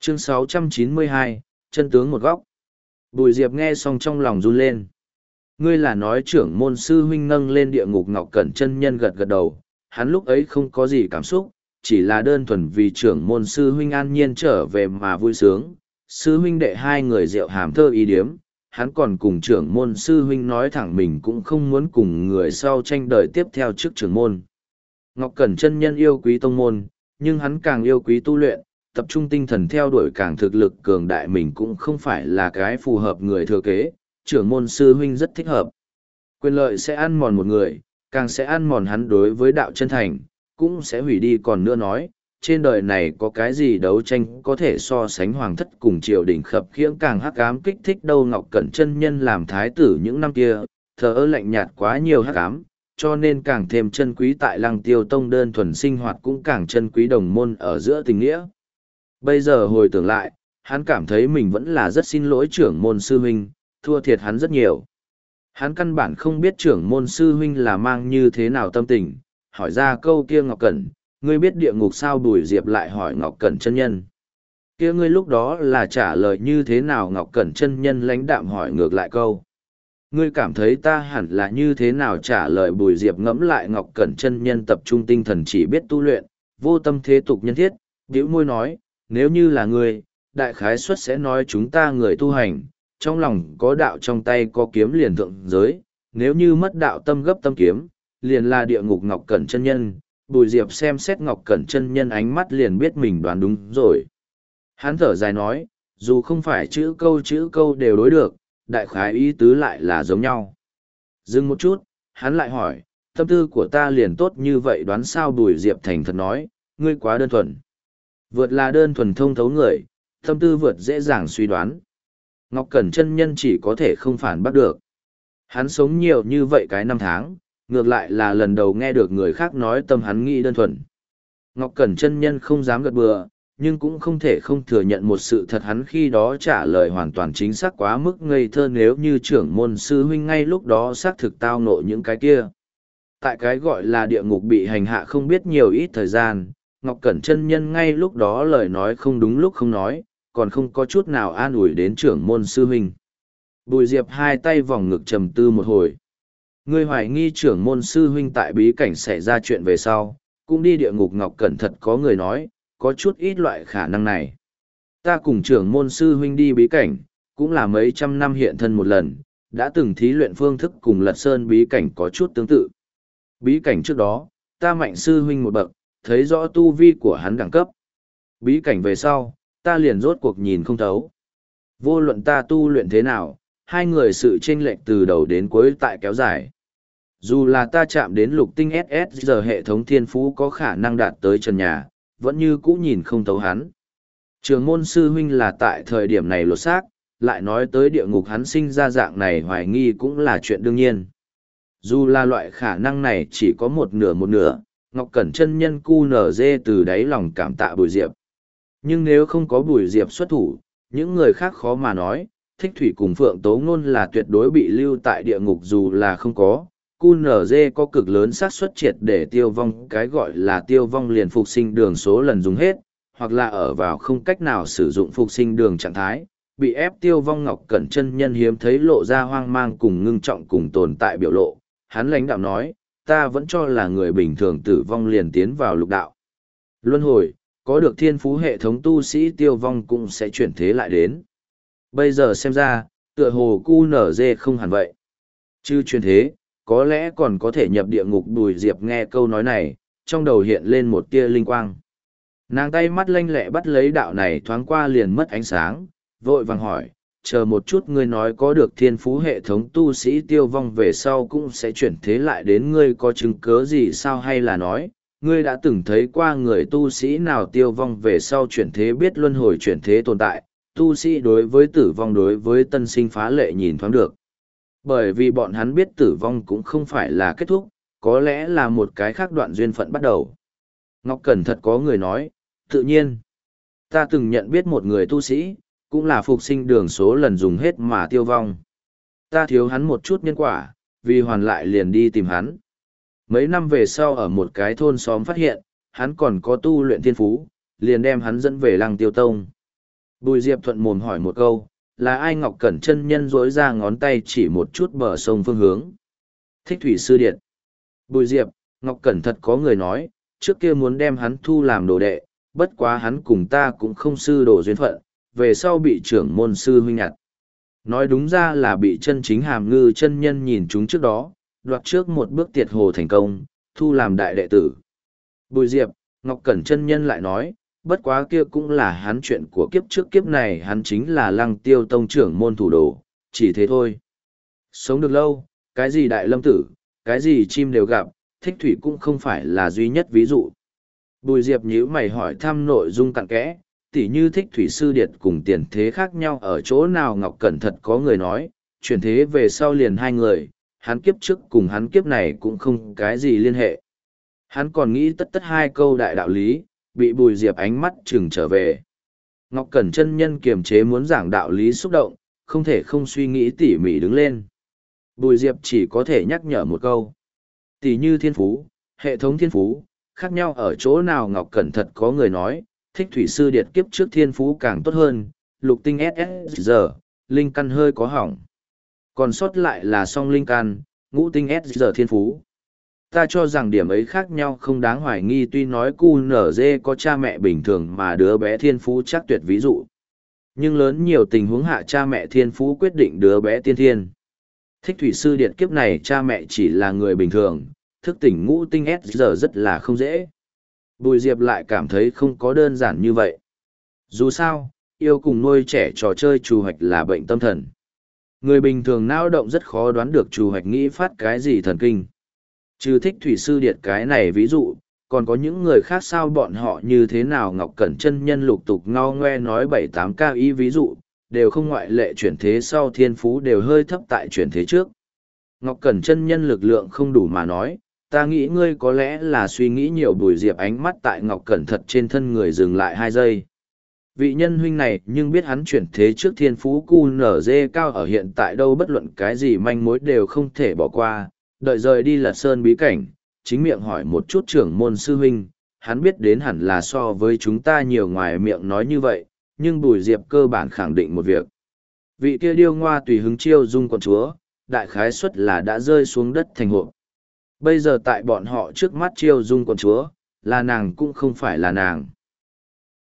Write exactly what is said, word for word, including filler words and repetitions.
Chương sáu trăm chín mươi hai, chân tướng một góc. Bùi Diệp nghe xong trong lòng run lên. Ngươi là nói trưởng môn sư huynh nâng lên địa ngục Ngọc Cẩn chân nhân gật gật đầu, hắn lúc ấy không có gì cảm xúc, chỉ là đơn thuần vì trưởng môn sư huynh an nhiên trở về mà vui sướng. Sư huynh đệ hai người rượu hàm thơ ý điếm, hắn còn cùng trưởng môn sư huynh nói thẳng mình cũng không muốn cùng người sau tranh đời tiếp theo trước trưởng môn. Ngọc Cẩn chân nhân yêu quý tông môn, nhưng hắn càng yêu quý tu luyện, tập trung tinh thần theo đuổi càng thực lực cường đại mình cũng không phải là cái phù hợp người thừa kế, trưởng môn sư huynh rất thích hợp. Quyền lợi sẽ ăn mòn một người, càng sẽ ăn mòn hắn đối với đạo chân thành, cũng sẽ hủy đi. Còn nữa nói, trên đời này có cái gì đấu tranh có thể so sánh hoàng thất cùng triều đình khập khiễng càng hắc ám kích thích đâu. Ngọc Cẩn chân nhân làm thái tử những năm kia, thờ ơ lạnh nhạt quá nhiều hắc ám, cho nên càng thêm chân quý tại Lăng Tiêu Tông đơn thuần sinh hoạt, cũng càng chân quý đồng môn ở giữa tình nghĩa. Bây giờ hồi tưởng lại, hắn cảm thấy mình vẫn là rất xin lỗi trưởng môn sư huynh, thua thiệt hắn rất nhiều. Hắn căn bản không biết trưởng môn sư huynh là mang như thế nào tâm tình, hỏi ra câu kia Ngọc Cẩn, ngươi biết địa ngục sao? Bùi Diệp lại hỏi Ngọc Cẩn chân nhân. Kia ngươi lúc đó là trả lời như thế nào? Ngọc Cẩn chân nhân lãnh đạm hỏi ngược lại câu. Ngươi cảm thấy ta hẳn là như thế nào trả lời? Bùi Diệp ngẫm lại Ngọc Cẩn chân nhân tập trung tinh thần chỉ biết tu luyện, vô tâm thế tục nhân thiết, bĩu môi nói, nếu như là ngươi, đại khái suất sẽ nói chúng ta người tu hành, trong lòng có đạo trong tay có kiếm liền thượng giới, nếu như mất đạo tâm gấp tâm kiếm, liền là địa ngục. Ngọc Cẩn chân nhân. Bùi Diệp xem xét Ngọc Cẩn chân nhân ánh mắt liền biết mình đoán đúng rồi. Hắn thở dài nói, dù không phải chữ câu chữ câu đều đối được, đại khái ý tứ lại là giống nhau. Dừng một chút, hắn lại hỏi, tâm tư của ta liền tốt như vậy đoán sao? Bùi Diệp thành thật nói, ngươi quá đơn thuần. Vượt là đơn thuần thông thấu người, tâm tư vượt dễ dàng suy đoán. Ngọc Cẩn chân nhân chỉ có thể không phản bác được. Hắn sống nhiều như vậy cái năm tháng, ngược lại là lần đầu nghe được người khác nói tâm hắn nghĩ đơn thuần. Ngọc Cẩn chân nhân không dám gật bừa, nhưng cũng không thể không thừa nhận một sự thật, hắn khi đó trả lời hoàn toàn chính xác quá mức ngây thơ. Nếu như trưởng môn sư huynh ngay lúc đó xác thực tao nộ những cái kia, tại cái gọi là địa ngục bị hành hạ không biết nhiều ít thời gian, Ngọc Cẩn chân nhân ngay lúc đó lời nói không đúng lúc không nói, còn không có chút nào an ủi đến trưởng môn sư huynh. Bùi Diệp hai tay vòng ngực trầm tư một hồi. Ngươi hoài nghi trưởng môn sư huynh tại bí cảnh xảy ra chuyện về sau, cũng đi địa ngục. Ngọc Cẩn thật có người nói, có chút ít loại khả năng này. Ta cùng trưởng môn sư huynh đi bí cảnh, cũng là mấy trăm năm hiện thân một lần, đã từng thí luyện phương thức cùng Lật Sơn bí cảnh có chút tương tự. Bí cảnh trước đó, ta mạnh sư huynh một bậc, thấy rõ tu vi của hắn đẳng cấp. Bí cảnh về sau, ta liền rốt cuộc nhìn không thấu. Vô luận ta tu luyện thế nào, hai người sự chênh lệch từ đầu đến cuối tại kéo dài. Dù là ta chạm đến lục tinh ét ét giờ hệ thống thiên phú có khả năng đạt tới trần nhà, vẫn như cũ nhìn không thấu hắn. Trường môn sư huynh là tại thời điểm này lột xác, lại nói tới địa ngục hắn sinh ra dạng này hoài nghi cũng là chuyện đương nhiên. Dù là loại khả năng này chỉ có một nửa một nửa, Ngọc Cẩn chân nhân cu nở dê từ đáy lòng cảm tạ Bùi Diệp. Nhưng nếu không có Bùi Diệp xuất thủ, những người khác khó mà nói, Thích Thủy cùng Phượng Tố Ngôn là tuyệt đối bị lưu tại địa ngục. Dù là không có, cu nở dê có cực lớn xác suất triệt để tiêu vong, cái gọi là tiêu vong liền phục sinh đường số lần dùng hết, hoặc là ở vào không cách nào sử dụng phục sinh đường trạng thái, bị ép tiêu vong. Ngọc Cẩn chân nhân hiếm thấy lộ ra hoang mang cùng ngưng trọng cùng tồn tại biểu lộ, hắn lãnh đạo nói, ta vẫn cho là người bình thường tử vong liền tiến vào lục đạo luân hồi, có được thiên phú hệ thống tu sĩ tiêu vong cũng sẽ chuyển thế lại đến. Bây giờ xem ra, tựa hồ cu nở dê không hẳn vậy. Chứ chuyển thế, có lẽ còn có thể nhập địa ngục. Bùi Diệp nghe câu nói này, trong đầu hiện lên một tia linh quang. Nàng tay mắt lanh lẹ bắt lấy đạo này thoáng qua liền mất ánh sáng, vội vàng hỏi, chờ một chút, ngươi nói có được thiên phú hệ thống tu sĩ tiêu vong về sau cũng sẽ chuyển thế lại đến, ngươi có chứng cớ gì sao? Hay là nói, ngươi đã từng thấy qua người tu sĩ nào tiêu vong về sau chuyển thế? Biết luân hồi chuyển thế tồn tại, tu sĩ đối với tử vong đối với tân sinh phá lệ nhìn thoáng được. Bởi vì bọn hắn biết tử vong cũng không phải là kết thúc, có lẽ là một cái khác đoạn duyên phận bắt đầu. Ngọc Cẩn thật có người nói, tự nhiên, ta từng nhận biết một người tu sĩ, cũng là phục sinh đường số lần dùng hết mà tiêu vong. Ta thiếu hắn một chút nhân quả, vì hoàn lại liền đi tìm hắn. Mấy năm về sau ở một cái thôn xóm phát hiện, hắn còn có tu luyện thiên phú, liền đem hắn dẫn về Lăng Tiêu Tông. Bùi Diệp thuận mồm hỏi một câu, là ai? Ngọc Cẩn chân nhân dỗi ra ngón tay chỉ một chút bờ sông phương hướng. Thích Thủy Sư Điệt. Bùi Diệp, Ngọc Cẩn thật có người nói, trước kia muốn đem hắn thu làm đồ đệ, bất quá hắn cùng ta cũng không sư đồ duyên phận, về sau bị trưởng môn sư huynh nhặt. Nói đúng ra là bị chân chính Hàm Ngư chân nhân nhìn chúng trước đó, đoạt trước một bước tiệt hồ thành công, thu làm đại đệ tử. Bùi Diệp, Ngọc Cẩn chân nhân lại nói, bất quá kia cũng là hắn chuyện của kiếp trước kiếp này, hắn chính là Lăng Tiêu tông trưởng môn thủ đồ, chỉ thế thôi. Sống được lâu, cái gì đại lâm tử, cái gì chim đều gặp, Thích Thủy cũng không phải là duy nhất ví dụ. Bùi Diệp nhíu mày hỏi thăm nội dung cặn kẽ, tỉ như Thích Thủy Sư Điệt cùng tiền thế khác nhau ở chỗ nào? Ngọc Cẩn thật có người nói, chuyển thế về sau liền hai người, hắn kiếp trước cùng hắn kiếp này cũng không cái gì liên hệ. Hắn còn nghĩ tất tất hai câu đại đạo lý, bị Bùi Diệp ánh mắt chừng trở về. Ngọc Cẩn chân nhân kiềm chế muốn giảng đạo lý xúc động, không thể không suy nghĩ tỉ mỉ đứng lên. Bùi Diệp chỉ có thể nhắc nhở một câu. Tỉ như thiên phú, hệ thống thiên phú, khác nhau ở chỗ nào? Ngọc Cẩn thật có người nói, Thích Thủy Sư Điệt kiếp trước thiên phú càng tốt hơn, lục tinh ét ét giờ, linh căn hơi có hỏng. Còn sót lại là song linh căn, ngũ tinh ét giờ thiên phú. Ta cho rằng điểm ấy khác nhau không đáng hoài nghi, tuy nói cu nở dê có cha mẹ bình thường mà đứa bé thiên phú chắc tuyệt ví dụ. Nhưng lớn nhiều tình huống hạ cha mẹ thiên phú quyết định đứa bé tiên thiên. Thích Thủy Sư Điệt kiếp này cha mẹ chỉ là người bình thường, thức tỉnh ngũ tinh ét giờ rất là không dễ. Bùi Diệp lại cảm thấy không có đơn giản như vậy. Dù sao, yêu cùng nuôi trẻ trò chơi trù hoạch là bệnh tâm thần. Người bình thường não động rất khó đoán được trù hoạch nghĩ phát cái gì thần kinh. Trừ Thích Thủy Sư Điệt cái này ví dụ, còn có những người khác sao bọn họ như thế nào? Ngọc Cẩn chân nhân lục tục ngao ngoe nói bảy tám ca ý ví dụ, đều không ngoại lệ chuyển thế sau thiên phú đều hơi thấp tại chuyển thế trước. Ngọc Cẩn chân nhân lực lượng không đủ mà nói, ta nghĩ ngươi có lẽ là suy nghĩ nhiều. Bùi Diệp ánh mắt tại Ngọc Cẩn thật trên thân người dừng lại hai giây. Vị nhân huynh này nhưng biết hắn chuyển thế trước thiên phú cu nở dê cao ở hiện tại đâu, bất luận cái gì manh mối đều không thể bỏ qua, đợi rời đi Lật Sơn bí cảnh, chính miệng hỏi một chút trưởng môn sư huynh, hắn biết đến hẳn là so với chúng ta nhiều, ngoài miệng nói như vậy, nhưng Bùi Diệp cơ bản khẳng định một việc. Vị kia điêu ngoa tùy hứng chiêu dung quận chúa, đại khái suất là đã rơi xuống đất thành hộp. Bây giờ tại bọn họ trước mắt chiêu dung quận chúa, là nàng cũng không phải là nàng.